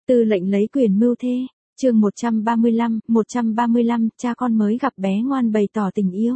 Tư lệnh lấy quyền mưu thê, chương 135, cha con mới gặp bé ngoan bày tỏ tình yêu.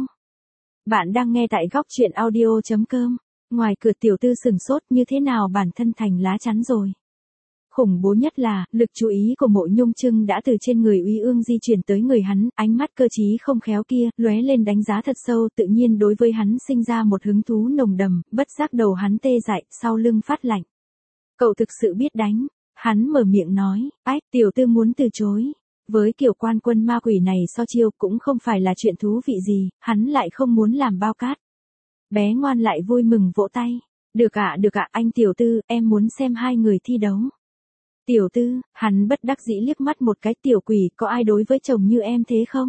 Bạn đang nghe tại góc truyện audio.com. Ngoài cửa tiểu tư sừng sốt như thế nào bản thân thành lá chắn rồi. Khủng bố nhất là, lực chú ý của Mộ Nhung Trưng đã từ trên người Úy Ương di chuyển tới người hắn, ánh mắt cơ trí không khéo kia, lóe lên đánh giá thật sâu, tự nhiên đối với hắn sinh ra một hứng thú nồng đầm, bất giác đầu hắn tê dại, sau lưng phát lạnh. Cậu thực sự biết đánh. Hắn mở miệng nói, ách, tiểu tư muốn từ chối. Với kiểu quan quân ma quỷ này so chiêu cũng không phải là chuyện thú vị gì, hắn lại không muốn làm bao cát. Bé ngoan lại vui mừng vỗ tay. Được ạ, anh tiểu tư, em muốn xem hai người thi đấu. Tiểu tư, hắn bất đắc dĩ liếc mắt một cái, tiểu quỷ, có ai đối với chồng như em thế không?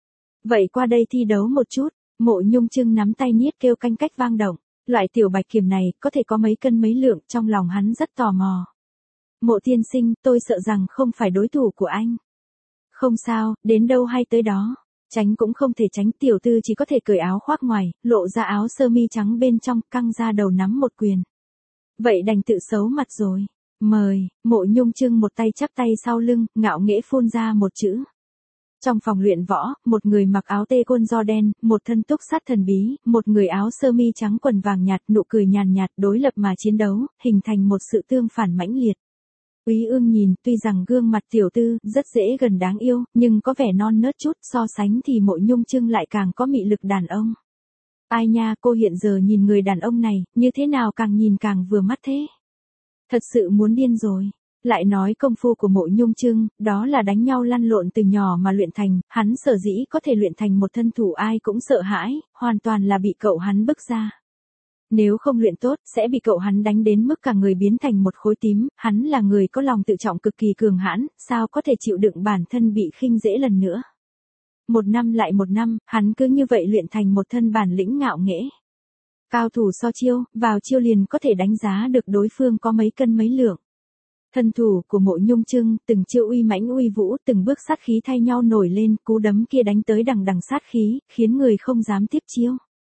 Vậy qua đây thi đấu một chút. Mộ Nhung Trưng nắm tay niết kêu canh cách vang động. Loại tiểu bạch kiểm này, có thể có mấy cân mấy lượng, trong lòng hắn rất tò mò. Mộ tiên sinh, tôi sợ rằng không phải đối thủ của anh. Không sao, đến đâu hay tới đó. Tránh cũng không thể tránh, tiểu tư chỉ có thể cởi áo khoác ngoài, lộ ra áo sơ mi trắng bên trong, căng ra đầu nắm một quyền. Vậy đành tự xấu mặt rồi. Mời. Mộ Nhung Trưng một tay chắp tay sau lưng, ngạo nghễ phun ra một chữ. Trong phòng luyện võ, một người mặc áo tê côn do đen, một thân túc sát thần bí, một người áo sơ mi trắng quần vàng nhạt, nụ cười nhàn nhạt đối lập mà chiến đấu, hình thành một sự tương phản mãnh liệt. Úy Ương nhìn, tuy rằng gương mặt tiểu tư rất dễ gần đáng yêu, nhưng có vẻ non nớt chút, so sánh thì Mộ Nhung Trưng lại càng có mị lực đàn ông. Ai nha, cô hiện giờ nhìn người đàn ông này, như thế nào càng nhìn càng vừa mắt thế. Thật sự muốn điên rồi. Lại nói công phu của Mộ Nhung Trưng, đó là đánh nhau lăn lộn từ nhỏ mà luyện thành, hắn sở dĩ có thể luyện thành một thân thủ ai cũng sợ hãi, hoàn toàn là bị cậu hắn bức ra. Nếu không luyện tốt, sẽ bị cậu hắn đánh đến mức cả người biến thành một khối tím, hắn là người có lòng tự trọng cực kỳ cường hãn, sao có thể chịu đựng bản thân bị khinh dễ lần nữa. Một năm lại một năm, hắn cứ như vậy luyện thành một thân bản lĩnh ngạo nghễ. Cao thủ so chiêu, vào chiêu liền có thể đánh giá được đối phương có mấy cân mấy lượng. Thân thủ của Mộ Nhung Trưng, từng chiêu uy mãnh uy vũ, từng bước sát khí thay nhau nổi lên, cú đấm kia đánh tới đằng đằng sát khí, khiến người không dám tiếp chiêu.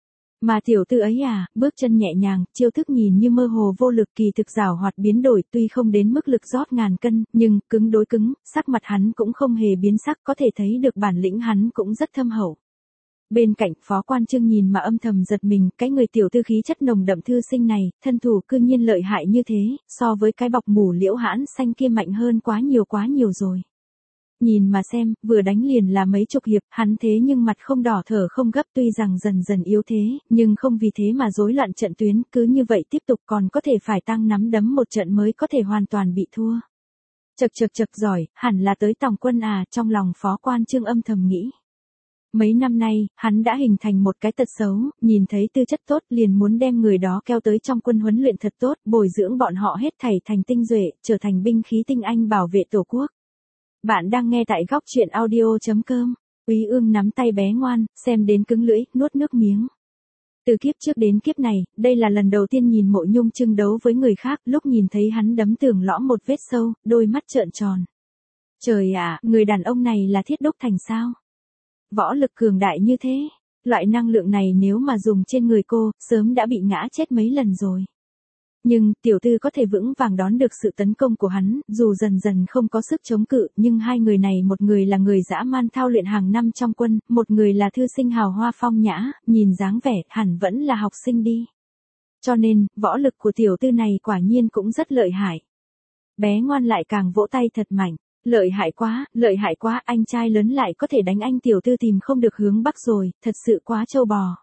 Mà tiểu tư ấy bước chân nhẹ nhàng, chiêu thức nhìn như mơ hồ vô lực, kỳ thực giảo hoạt biến đổi, tuy không đến mức lực rót ngàn cân, nhưng cứng đối cứng, sắc mặt hắn cũng không hề biến sắc, có thể thấy được bản lĩnh hắn cũng rất thâm hậu. Bên cạnh Phó Quan Trương nhìn mà âm thầm giật mình, cái người tiểu tư khí chất nồng đậm thư sinh này, thân thủ cư nhiên lợi hại như thế, so với cái bọc mủ liễu hãn xanh kia mạnh hơn quá nhiều rồi. Nhìn mà xem, vừa đánh liền là mấy chục hiệp, hắn thế nhưng mặt không đỏ thở không gấp, tuy rằng dần dần yếu thế, nhưng không vì thế mà rối loạn trận tuyến, cứ như vậy tiếp tục còn có thể phải tăng nắm đấm một trận mới có thể hoàn toàn bị thua. Chật giỏi, hẳn là tới tòng quân trong lòng Phó Quan Trương âm thầm nghĩ. Mấy năm nay, hắn đã hình thành một cái tật xấu, nhìn thấy tư chất tốt liền muốn đem người đó kéo tới trong quân huấn luyện thật tốt, bồi dưỡng bọn họ hết thảy thành tinh duệ, trở thành binh khí tinh anh bảo vệ tổ quốc. Bạn đang nghe tại góc truyện audio.com. Úy Ương nắm tay bé ngoan, xem đến cứng lưỡi, nuốt nước miếng. Từ kiếp trước đến kiếp này, đây là lần đầu tiên nhìn Mộ Nhung Trưng đấu với người khác, lúc nhìn thấy hắn đấm tường lõm một vết sâu, đôi mắt trợn tròn. Trời ạ, người đàn ông này là thiết đúc thành sao? Võ lực cường đại như thế, loại năng lượng này nếu mà dùng trên người cô, sớm đã bị ngã chết mấy lần rồi. Nhưng, tiểu tư có thể vững vàng đón được sự tấn công của hắn, dù dần dần không có sức chống cự, nhưng hai người này, một người là người dã man thao luyện hàng năm trong quân, một người là thư sinh hào hoa phong nhã, nhìn dáng vẻ, hẳn vẫn là học sinh đi. Cho nên, võ lực của tiểu tư này quả nhiên cũng rất lợi hại. Bé ngoan lại càng vỗ tay thật mạnh. Lợi hại quá, anh trai lớn lại có thể đánh anh tiểu tư tìm không được hướng bắc rồi, thật sự quá trâu bò.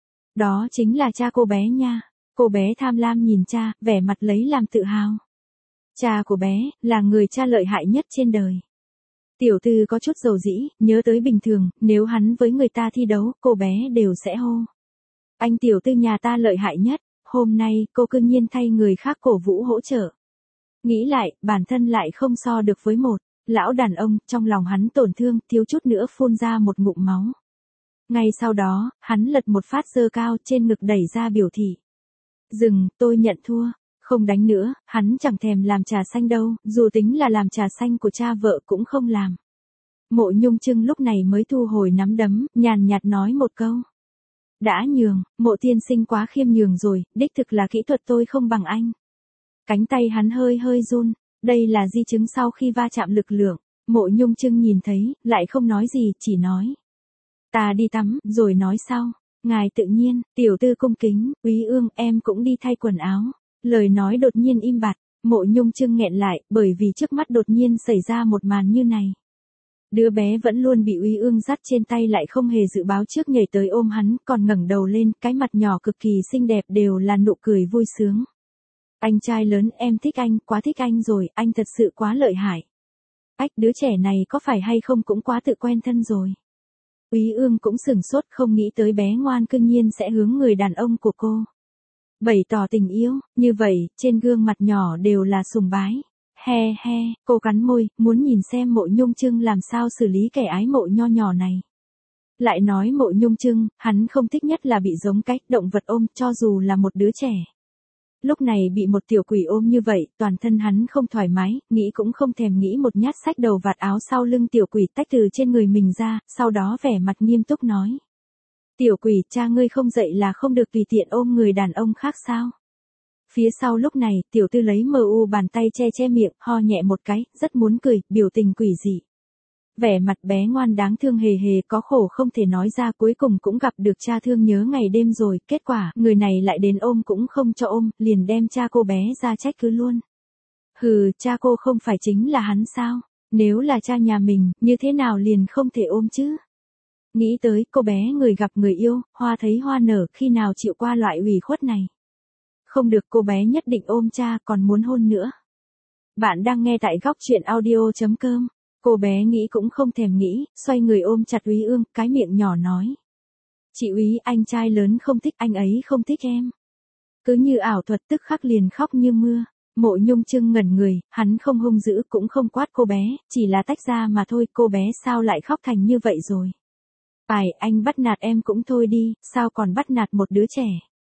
Đó chính là cha cô bé nha. Cô bé tham lam nhìn cha, vẻ mặt lấy làm tự hào. Cha của bé, là người cha lợi hại nhất trên đời. Tiểu tư có chút dầu dĩ, nhớ tới bình thường, nếu hắn với người ta thi đấu, cô bé đều sẽ hô. Anh tiểu tư nhà ta lợi hại nhất, hôm nay, cô cư nhiên thay người khác cổ vũ hỗ trợ. Nghĩ lại, bản thân lại không so được với một lão đàn ông, trong lòng hắn tổn thương, thiếu chút nữa phun ra một ngụm máu. Ngay sau đó, hắn lật một phát giơ cao trên ngực đẩy ra biểu thị. Dừng, tôi nhận thua, không đánh nữa, hắn chẳng thèm làm trà xanh đâu, dù tính là làm trà xanh của cha vợ cũng không làm. Mộ Nhung Trưng lúc này mới thu hồi nắm đấm, nhàn nhạt nói một câu. Đã nhường, Mộ tiên sinh quá khiêm nhường rồi, đích thực là kỹ thuật tôi không bằng anh. Cánh tay hắn hơi run, Đây là di chứng sau khi va chạm lực lượng. Mộ Nhung Trưng nhìn thấy, lại không nói gì, chỉ nói. Ta đi tắm, rồi nói sau. Ngài tự nhiên, tiểu tư cung kính, úy ương, em cũng đi thay quần áo. Lời nói đột nhiên im bặt, Mộ Nhung Trưng nghẹn lại, bởi vì trước mắt đột nhiên xảy ra một màn như này. Đứa bé vẫn luôn bị úy ương dắt trên tay lại không hề dự báo trước nhảy tới ôm hắn, còn ngẩng đầu lên, cái mặt nhỏ cực kỳ xinh đẹp đều là nụ cười vui sướng. Anh trai lớn, em thích anh, quá thích anh rồi, anh thật sự quá lợi hại. Ách, đứa trẻ này có phải hay không cũng quá tự quen thân rồi. Úy ương cũng sửng sốt, không nghĩ tới bé ngoan cương nhiên sẽ hướng người đàn ông của cô bày tỏ tình yêu, như vậy, trên gương mặt nhỏ đều là sùng bái. He he, cô cắn môi, muốn nhìn xem Mộ Nhung Trưng làm sao xử lý kẻ ái mộ nho nhỏ này. Lại nói Mộ Nhung Trưng, hắn không thích nhất là bị giống cách động vật ôm, cho dù là một đứa trẻ. Lúc này bị một tiểu quỷ ôm như vậy, toàn thân hắn không thoải mái, nghĩ cũng không thèm nghĩ một nhát xách đầu vạt áo sau lưng tiểu quỷ tách từ trên người mình ra, sau đó vẻ mặt nghiêm túc nói. Tiểu quỷ, cha ngươi không dạy là không được tùy tiện ôm người đàn ông khác sao? Phía sau lúc này, tiểu tư lấy bàn tay che miệng, ho nhẹ một cái, rất muốn cười, biểu tình quỷ dị. Vẻ mặt bé ngoan đáng thương hề hề có khổ không thể nói ra, cuối cùng cũng gặp được cha thương nhớ ngày đêm rồi, kết quả, người này lại đến ôm cũng không cho ôm, liền đem cha cô bé ra trách cứ luôn. Hừ, cha cô không phải chính là hắn sao? Nếu là cha nhà mình, như thế nào liền không thể ôm chứ? Nghĩ tới, cô bé người gặp người yêu, hoa thấy hoa nở, khi nào chịu qua loại ủy khuất này. Không được, cô bé nhất định ôm cha, còn muốn hôn nữa. Bạn đang nghe tại góc truyện audio.com. Cô bé nghĩ cũng không thèm nghĩ, xoay người ôm chặt úy ương, cái miệng nhỏ nói. Chị úy, anh trai lớn không thích, anh ấy không thích em. Cứ như ảo thuật tức khắc liền khóc như mưa. Mộ Nhung Trưng ngẩn người, hắn không hung dữ cũng không quát cô bé, chỉ là tách ra mà thôi, cô bé sao lại khóc thành như vậy rồi. Phải, anh bắt nạt em cũng thôi đi, sao còn bắt nạt một đứa trẻ.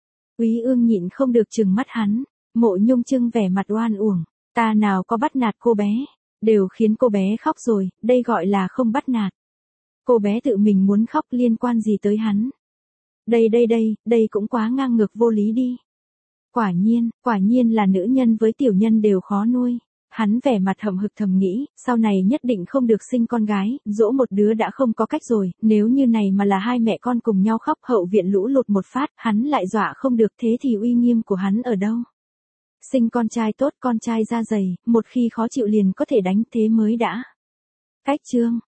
Úy ương nhịn không được trừng mắt hắn, Mộ Nhung Trưng vẻ mặt oan uổng, ta nào có bắt nạt cô bé, đều khiến cô bé khóc rồi, đây gọi là không bắt nạt. Cô bé tự mình muốn khóc liên quan gì tới hắn. Đây cũng quá ngang ngược vô lý đi. Quả nhiên là nữ nhân với tiểu nhân đều khó nuôi. Hắn vẻ mặt hậm hực thầm nghĩ, sau này nhất định không được sinh con gái, dỗ một đứa đã không có cách rồi, nếu như này mà là hai mẹ con cùng nhau khóc hậu viện lũ lụt một phát, hắn lại dọa không được, thế thì uy nghiêm của hắn ở đâu? Sinh con trai tốt, con trai da dày, một khi khó chịu liền có thể đánh, thế mới đã. Cách chương